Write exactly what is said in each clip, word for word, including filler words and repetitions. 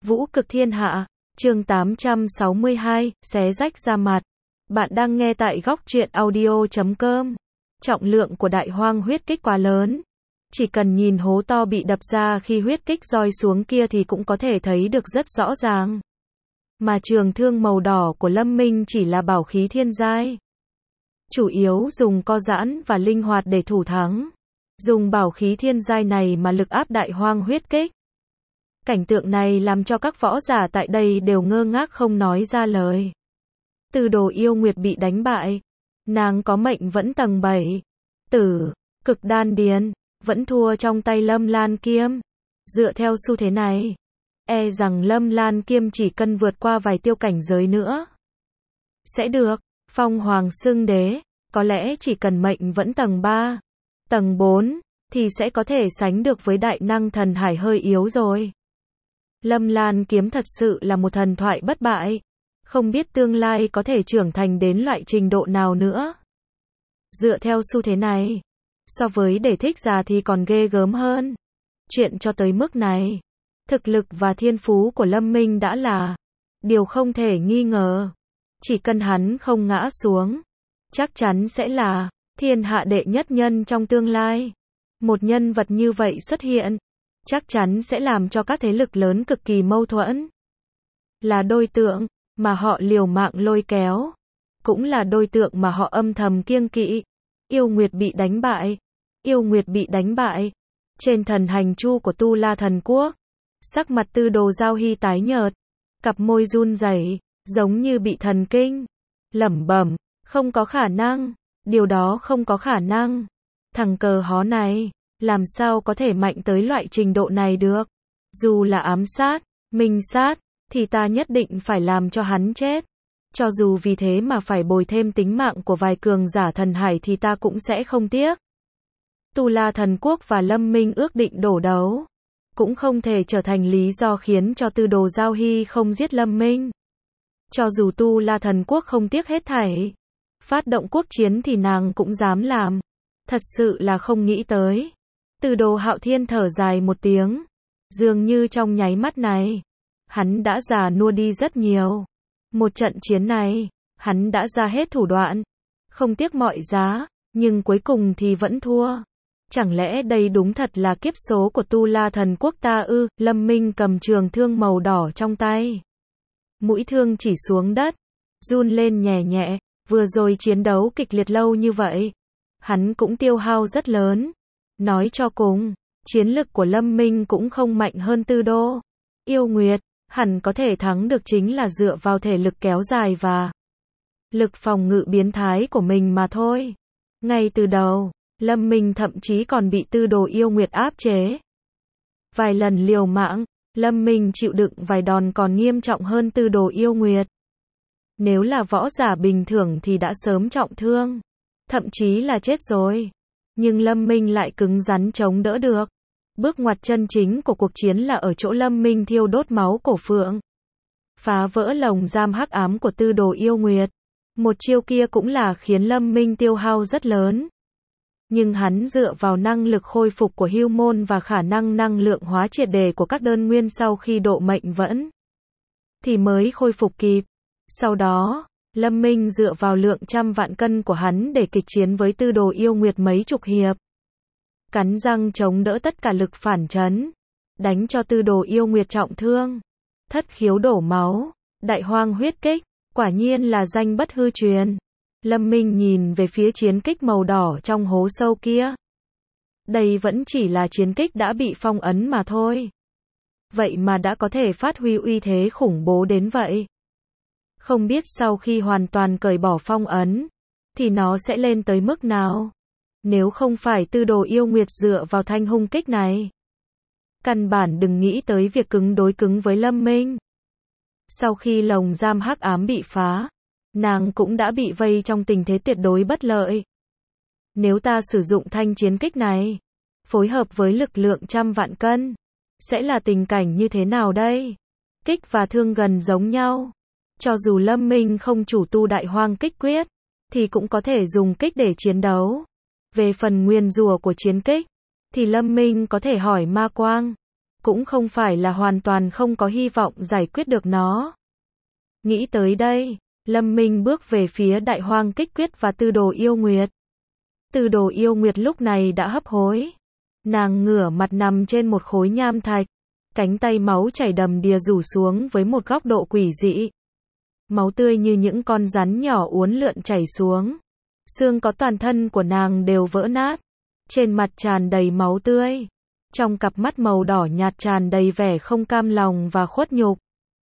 Vũ cực thiên hạ, chương tám trăm sáu mươi hai, xé rách da mặt. Bạn đang nghe tại góc truyện audio chấm com. Trọng lượng của đại hoang huyết kích quá lớn. Chỉ cần nhìn hố to bị đập ra khi huyết kích roi xuống kia thì cũng có thể thấy được rất rõ ràng. Mà trường thương màu đỏ của Lâm Minh chỉ là bảo khí thiên giai. Chủ yếu dùng co giãn và linh hoạt để thủ thắng. Dùng bảo khí thiên giai này mà lực áp đại hoang huyết kích. Cảnh tượng này làm cho các võ giả tại đây đều ngơ ngác không nói ra lời. Từ Đồ Yêu Nguyệt bị đánh bại. Nàng có mệnh vẫn tầng bảy. Tử, cực đan điền, vẫn thua trong tay Lâm Lan Kiêm. Dựa theo xu thế này, e rằng Lâm Lan Kiêm chỉ cần vượt qua vài tiêu cảnh giới nữa sẽ được phong hoàng xưng đế. Có lẽ chỉ cần mệnh vẫn tầng ba, tầng bốn, thì sẽ có thể sánh được với đại năng thần hải hơi yếu rồi. Lâm Lan Kiếm thật sự là một thần thoại bất bại. Không biết tương lai có thể trưởng thành đến loại trình độ nào nữa. Dựa theo xu thế này, so với để thích già thì còn ghê gớm hơn. Chuyện cho tới mức này, thực lực và thiên phú của Lâm Minh đã là điều không thể nghi ngờ. Chỉ cần hắn không ngã xuống, chắc chắn sẽ là thiên hạ đệ nhất nhân trong tương lai. Một nhân vật như vậy xuất hiện, chắc chắn sẽ làm cho các thế lực lớn cực kỳ mâu thuẫn. Là đối tượng mà họ liều mạng lôi kéo, cũng là đối tượng mà họ âm thầm kiêng kỵ. Yêu Nguyệt bị đánh bại. Yêu Nguyệt bị đánh bại. Trên thần hành chu của Tu La Thần Quốc, sắc mặt Tư Đồ Giao Hy tái nhợt, cặp môi run rẩy, giống như bị thần kinh. Lẩm bẩm, không có khả năng, điều đó không có khả năng. Thằng cờ hó này, làm sao có thể mạnh tới loại trình độ này được? Dù là ám sát, minh sát, thì ta nhất định phải làm cho hắn chết. Cho dù vì thế mà phải bồi thêm tính mạng của vài cường giả thần hải thì ta cũng sẽ không tiếc. Tu La Thần Quốc và Lâm Minh ước định đổ đấu, cũng không thể trở thành lý do khiến cho Tư Đồ Giao Hy không giết Lâm Minh. Cho dù Tu La Thần Quốc không tiếc hết thảy, phát động quốc chiến thì nàng cũng dám làm. Thật sự là không nghĩ tới. Tư Đồ Hạo Thiên thở dài một tiếng. Dường như trong nháy mắt này, hắn đã già nua đi rất nhiều. Một trận chiến này, hắn đã ra hết thủ đoạn, không tiếc mọi giá, nhưng cuối cùng thì vẫn thua. Chẳng lẽ đây đúng thật là kiếp số của Tu La Thần Quốc ta ư? Lâm Minh cầm trường thương màu đỏ trong tay. Mũi thương chỉ xuống đất, run lên nhẹ nhẹ. Vừa rồi chiến đấu kịch liệt lâu như vậy, hắn cũng tiêu hao rất lớn. Nói cho cùng, chiến lực của Lâm Minh cũng không mạnh hơn Tư Đô Yêu Nguyệt. Hẳn có thể thắng được chính là dựa vào thể lực kéo dài và lực phòng ngự biến thái của mình mà thôi. Ngay từ đầu, Lâm Minh thậm chí còn bị Tư Đồ Yêu Nguyệt áp chế. Vài lần liều mạng, Lâm Minh chịu đựng vài đòn còn nghiêm trọng hơn Tư Đồ Yêu Nguyệt. Nếu là võ giả bình thường thì đã sớm trọng thương, thậm chí là chết rồi. Nhưng Lâm Minh lại cứng rắn chống đỡ được. Bước ngoặt chân chính của cuộc chiến là ở chỗ Lâm Minh thiêu đốt máu cổ phượng, phá vỡ lồng giam hắc ám của Tư Đồ Yêu Nguyệt. Một chiêu kia cũng là khiến Lâm Minh tiêu hao rất lớn. Nhưng hắn dựa vào năng lực khôi phục của hưu môn và khả năng năng lượng hóa triệt đề của các đơn nguyên sau khi độ mệnh vẫn, thì mới khôi phục kịp. Sau đó, Lâm Minh dựa vào lượng trăm vạn cân của hắn để kịch chiến với Tư Đồ Yêu Nguyệt mấy chục hiệp. Cắn răng chống đỡ tất cả lực phản chấn, đánh cho Tư Đồ Yêu Nguyệt trọng thương, thất khiếu đổ máu. Đại hoang huyết kích, quả nhiên là danh bất hư truyền. Lâm Minh nhìn về phía chiến kích màu đỏ trong hố sâu kia. Đây vẫn chỉ là chiến kích đã bị phong ấn mà thôi. Vậy mà đã có thể phát huy uy thế khủng bố đến vậy. Không biết sau khi hoàn toàn cởi bỏ phong ấn, thì nó sẽ lên tới mức nào? Nếu không phải Tư Đồ Yêu Nguyệt dựa vào thanh hung kích này, căn bản đừng nghĩ tới việc cứng đối cứng với Lâm Minh. Sau khi lồng giam hắc ám bị phá, nàng cũng đã bị vây trong tình thế tuyệt đối bất lợi. Nếu ta sử dụng thanh chiến kích này, phối hợp với lực lượng trăm vạn cân, sẽ là tình cảnh như thế nào đây? Kích và thương gần giống nhau. Cho dù Lâm Minh không chủ tu đại hoang kích quyết, thì cũng có thể dùng kích để chiến đấu. Về phần nguyền rủa của chiến kích, thì Lâm Minh có thể hỏi ma quang. cũng không phải là hoàn toàn không có hy vọng giải quyết được nó. Nghĩ tới đây, Lâm Minh bước về phía Đại Hoang Kích Quyết và Tư Đồ Yêu Nguyệt. Tư Đồ Yêu Nguyệt lúc này đã hấp hối. Nàng ngửa mặt nằm trên một khối nham thạch, cánh tay máu chảy đầm đìa rủ xuống với một góc độ quỷ dị. Máu tươi như những con rắn nhỏ uốn lượn chảy xuống. Xương có toàn thân của nàng đều vỡ nát. Trên mặt tràn đầy máu tươi. Trong cặp mắt màu đỏ nhạt tràn đầy vẻ không cam lòng và khuất nhục.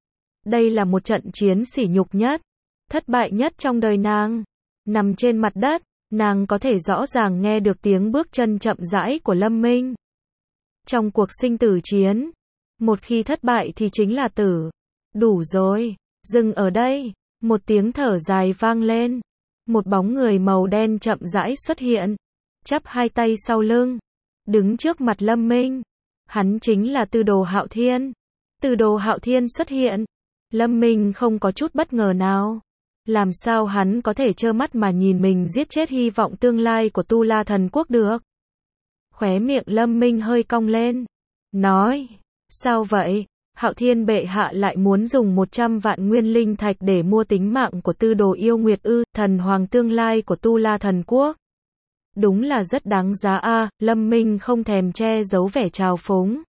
Đây là một trận chiến sỉ nhục nhất, thất bại nhất trong đời nàng. Nằm trên mặt đất, nàng có thể rõ ràng nghe được tiếng bước chân chậm rãi của Lâm Minh. Trong cuộc sinh tử chiến, một khi thất bại thì chính là tử. Đủ rồi, dừng ở đây. Một tiếng thở dài vang lên. Một bóng người màu đen chậm rãi xuất hiện, chắp hai tay sau lưng, đứng trước mặt Lâm Minh. Hắn chính là Tư Đồ Hạo Thiên. Tư Đồ Hạo Thiên xuất hiện. Lâm Minh không có chút bất ngờ nào. Làm sao hắn có thể trơ mắt mà nhìn mình giết chết hy vọng tương lai của Tu La Thần Quốc được? Khóe miệng Lâm Minh hơi cong lên. Nói, sao vậy? Hạo Thiên bệ hạ lại muốn dùng một trăm vạn nguyên linh thạch để mua tính mạng của Tư Đồ Yêu Nguyệt ư, thần hoàng tương lai của Tu La Thần Quốc. Đúng là rất đáng giá a, à, Lâm Minh không thèm che giấu vẻ trào phúng.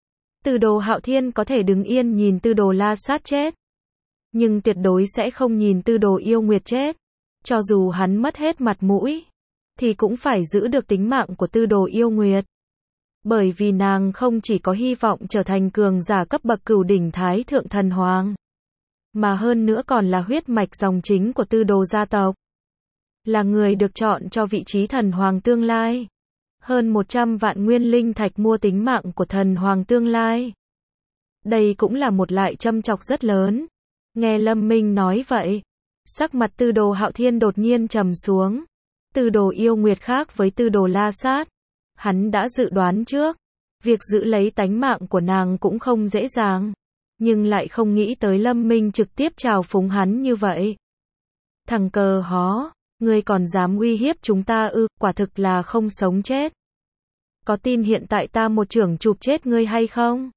Tư Đồ Hạo Thiên có thể đứng yên nhìn Tư Đồ La Sát chết, nhưng tuyệt đối sẽ không nhìn Tư Đồ Yêu Nguyệt chết. Cho dù hắn mất hết mặt mũi, thì cũng phải giữ được tính mạng của Tư Đồ Yêu Nguyệt. Bởi vì nàng không chỉ có hy vọng trở thành cường giả cấp bậc cửu đỉnh Thái Thượng Thần Hoàng, mà hơn nữa còn là huyết mạch dòng chính của Tư Đồ gia tộc. Là người được chọn cho vị trí thần hoàng tương lai. Hơn một trăm vạn nguyên linh thạch mua tính mạng của thần hoàng tương lai. Đây cũng là một lại châm chọc rất lớn. Nghe Lâm Minh nói vậy, sắc mặt Tư Đồ Hạo Thiên đột nhiên trầm xuống. Tư Đồ Yêu Nguyệt khác với Tư Đồ La Sát. Hắn đã dự đoán trước, việc giữ lấy tánh mạng của nàng cũng không dễ dàng, nhưng lại không nghĩ tới Lâm Minh trực tiếp trào phúng hắn như vậy. Thằng cờ hó, ngươi còn dám uy hiếp chúng ta ư, quả thực là không sống chết. Có tin hiện tại ta một chưởng chụp chết ngươi hay không?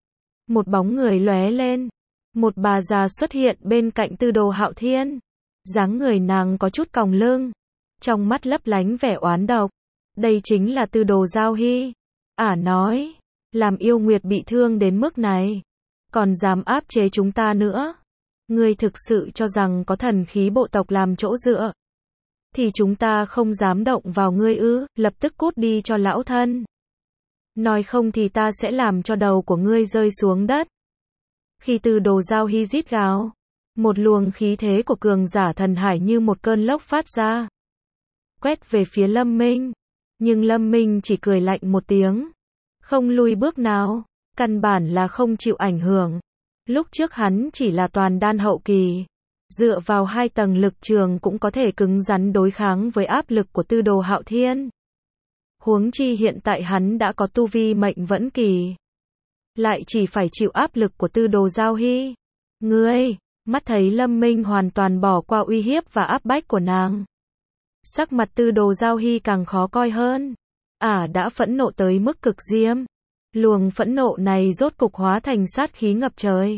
Một bóng người lóe lên, một bà già xuất hiện bên cạnh Tư Đồ Hạo Thiên. Dáng người nàng có chút còng lưng, trong mắt lấp lánh vẻ oán độc. Đây chính là Tư Đồ Giao Hy. Ả nói, làm Yêu Nguyệt bị thương đến mức này, còn dám áp chế chúng ta nữa. Ngươi thực sự cho rằng có thần khí bộ tộc làm chỗ dựa, thì chúng ta không dám động vào ngươi ư, lập tức cút đi cho lão thân. Nói không thì ta sẽ làm cho đầu của ngươi rơi xuống đất. Khi Tư Đồ Giao Hy rít gào, một luồng khí thế của cường giả thần hải như một cơn lốc phát ra, quét về phía Lâm Minh. Nhưng Lâm Minh chỉ cười lạnh một tiếng, không lùi bước nào, căn bản là không chịu ảnh hưởng. Lúc trước hắn chỉ là toàn đan hậu kỳ, dựa vào hai tầng lực trường cũng có thể cứng rắn đối kháng với áp lực của Tư Đồ Hạo Thiên. Huống chi hiện tại hắn đã có tu vi mệnh vẫn kỳ, lại chỉ phải chịu áp lực của Tư Đồ Giao Hy. Ngươi, mắt thấy Lâm Minh hoàn toàn bỏ qua uy hiếp và áp bách của nàng, sắc mặt Tư Đồ Giao Hy càng khó coi hơn. Ả đã phẫn nộ tới mức cực diêm. Luồng phẫn nộ này rốt cục hóa thành sát khí ngập trời,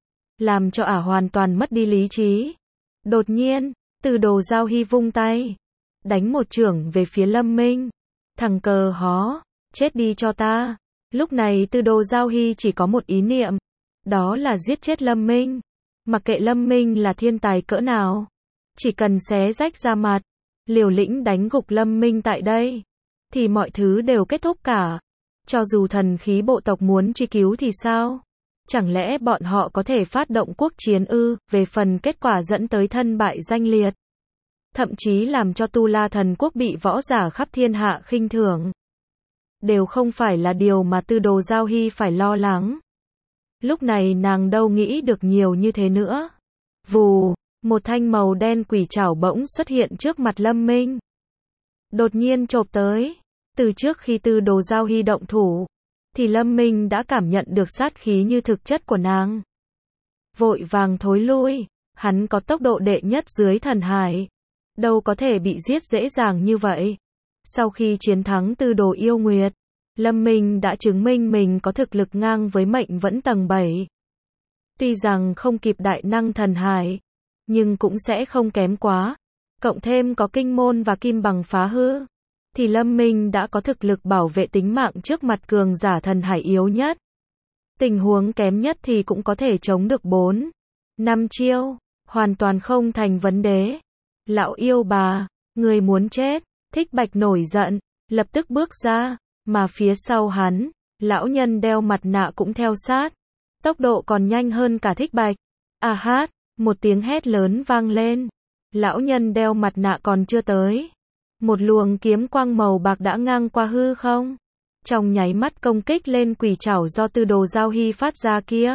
làm cho Ả hoàn toàn mất đi lý trí. Đột nhiên, Tư Đồ Giao Hy vung tay, đánh một chưởng về phía Lâm Minh. Thằng cờ hó, chết đi cho ta. Lúc này Tư Đồ Giao Hy chỉ có một ý niệm, đó là giết chết Lâm Minh. Mặc kệ Lâm Minh là thiên tài cỡ nào, chỉ cần xé rách da mặt, liều lĩnh đánh gục Lâm Minh tại đây, thì mọi thứ đều kết thúc cả. Cho dù thần khí bộ tộc muốn truy cứu thì sao? Chẳng lẽ bọn họ có thể phát động quốc chiến ư? Về phần kết quả dẫn tới thân bại danh liệt, thậm chí làm cho Tu La Thần Quốc bị võ giả khắp thiên hạ khinh thường, đều không phải là điều mà Tư Đồ Giao Hy phải lo lắng. Lúc này nàng đâu nghĩ được nhiều như thế nữa. Vù, một thanh màu đen quỷ trảo bỗng xuất hiện trước mặt Lâm Minh, đột nhiên chộp tới. Từ trước khi Tư Đồ Giao Hy động thủ, thì Lâm Minh đã cảm nhận được sát khí như thực chất của nàng. Vội vàng thối lui, hắn có tốc độ đệ nhất dưới thần hải, đâu có thể bị giết dễ dàng như vậy. Sau khi chiến thắng Tư Đồ Yêu Nguyệt, Lâm Minh đã chứng minh mình có thực lực ngang với mệnh vẫn tầng bảy. Tuy rằng không kịp đại năng thần hải, nhưng cũng sẽ không kém quá. Cộng thêm có kinh môn và kim bằng phá hư, thì Lâm Minh đã có thực lực bảo vệ tính mạng trước mặt cường giả thần hải yếu nhất. Tình huống kém nhất thì cũng có thể chống được bốn, năm chiêu, hoàn toàn không thành vấn đề. Lão yêu bà, người muốn chết, Thích Bạch nổi giận, lập tức bước ra, mà phía sau hắn, lão nhân đeo mặt nạ cũng theo sát. Tốc độ còn nhanh hơn cả Thích Bạch. À hát, một tiếng hét lớn vang lên. Lão nhân đeo mặt nạ còn chưa tới. Một luồng kiếm quang màu bạc đã ngang qua hư không. Trong nháy mắt công kích lên quỷ trảo do Tư Đồ Giao Hy phát ra kia.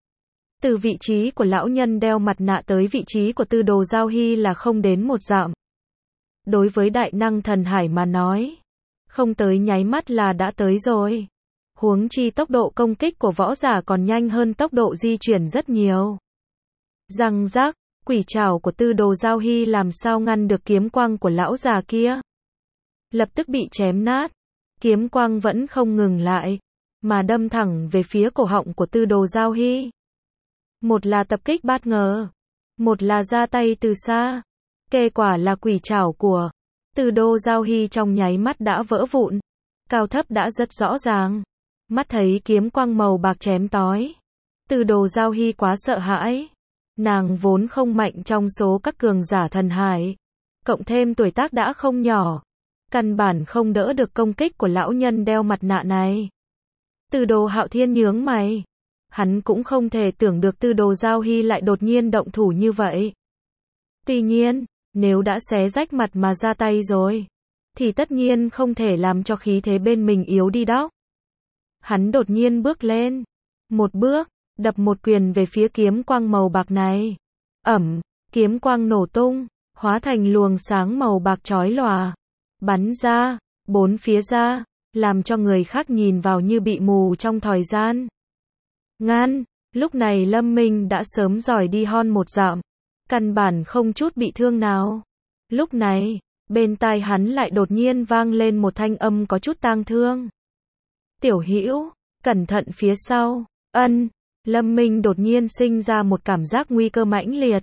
Từ vị trí của lão nhân đeo mặt nạ tới vị trí của Tư Đồ Giao Hy là không đến một dặm. Đối với đại năng thần hải mà nói, không tới nháy mắt là đã tới rồi. Huống chi tốc độ công kích của võ giả còn nhanh hơn tốc độ di chuyển rất nhiều. Răng rác, quỷ trảo của Tư Đồ Giao Hy làm sao ngăn được kiếm quang của lão già kia. Lập tức bị chém nát. Kiếm quang vẫn không ngừng lại, mà đâm thẳng về phía cổ họng của Tư Đồ Giao Hy. Một là tập kích bất ngờ, một là ra tay từ xa. Kết quả là quỷ trảo của Tư Đồ Giao Hy trong nháy mắt đã vỡ vụn. Cao thấp đã rất rõ ràng. Mắt thấy kiếm quang màu bạc chém tói. Tư Đồ Giao Hy quá sợ hãi. Nàng vốn không mạnh trong số các cường giả thần hải. Cộng thêm tuổi tác đã không nhỏ. Căn bản không đỡ được công kích của lão nhân đeo mặt nạ này. Tư Đồ Hạo Thiên nhướng mày. Hắn cũng không thể tưởng được Tư Đồ Giao Hy lại đột nhiên động thủ như vậy. Tuy nhiên, nếu đã xé rách mặt mà ra tay rồi, thì tất nhiên không thể làm cho khí thế bên mình yếu đi đó. Hắn đột nhiên bước lên. Một bước, đập một quyền về phía kiếm quang màu bạc này. Ẩm, kiếm quang nổ tung, hóa thành luồng sáng màu bạc chói lòa. Bắn ra, bốn phía ra, làm cho người khác nhìn vào như bị mù trong thời gian. Ngăn, lúc này Lâm Minh đã sớm giỏi đi hon một dặm. Căn bản không chút bị thương nào. Lúc này, bên tai hắn lại đột nhiên vang lên một thanh âm có chút tang thương. Tiểu Hữu, cẩn thận phía sau. Ân, Lâm Minh đột nhiên sinh ra một cảm giác nguy cơ mãnh liệt.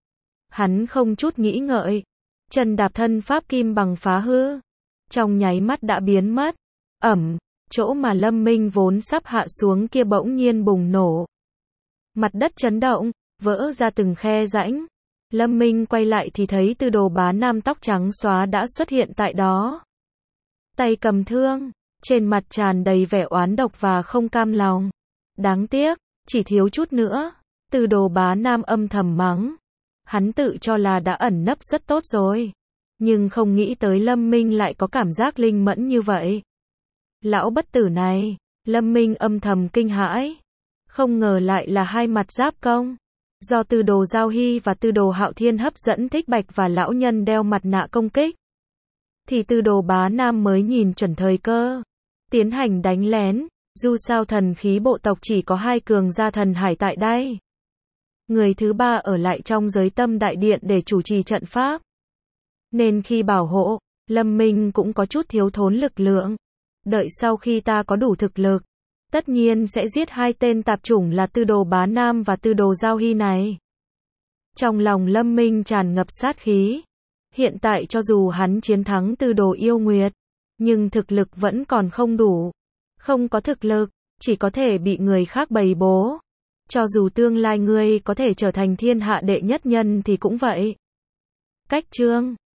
Hắn không chút nghĩ ngợi, chân đạp thân pháp kim bằng phá hư, trong nháy mắt đã biến mất. Ẩm, chỗ mà Lâm Minh vốn sắp hạ xuống kia bỗng nhiên bùng nổ. Mặt đất chấn động, vỡ ra từng khe rãnh. Lâm Minh quay lại thì thấy Tư Đồ Bá Nam tóc trắng xóa đã xuất hiện tại đó. Tay cầm thương, trên mặt tràn đầy vẻ oán độc và không cam lòng. Đáng tiếc, chỉ thiếu chút nữa. Tư Đồ Bá Nam âm thầm mắng. Hắn tự cho là đã ẩn nấp rất tốt rồi. Nhưng không nghĩ tới Lâm Minh lại có cảm giác linh mẫn như vậy. Lão bất tử này, Lâm Minh âm thầm kinh hãi. Không ngờ lại là hai mặt giáp công. Do Tư Đồ Giao Hy và Tư Đồ Hạo Thiên hấp dẫn Thích Bạch và lão nhân đeo mặt nạ công kích. Thì Tư Đồ Bá Nam mới nhìn chuẩn thời cơ. Tiến hành đánh lén. Dù sao thần khí bộ tộc chỉ có hai cường gia thần hải tại đây. Người thứ ba ở lại trong giới tâm đại điện để chủ trì trận pháp. Nên khi bảo hộ, Lâm Minh cũng có chút thiếu thốn lực lượng. Đợi sau khi ta có đủ thực lực, tất nhiên sẽ giết hai tên tạp chủng là Tư Đồ Bá Nam và Tư Đồ Giao Hy này. Trong lòng Lâm Minh tràn ngập sát khí. Hiện tại cho dù hắn chiến thắng Tư Đồ Yêu Nguyệt, nhưng thực lực vẫn còn không đủ. Không có thực lực, chỉ có thể bị người khác bày bố. Cho dù tương lai ngươi có thể trở thành thiên hạ đệ nhất nhân thì cũng vậy. Cách chương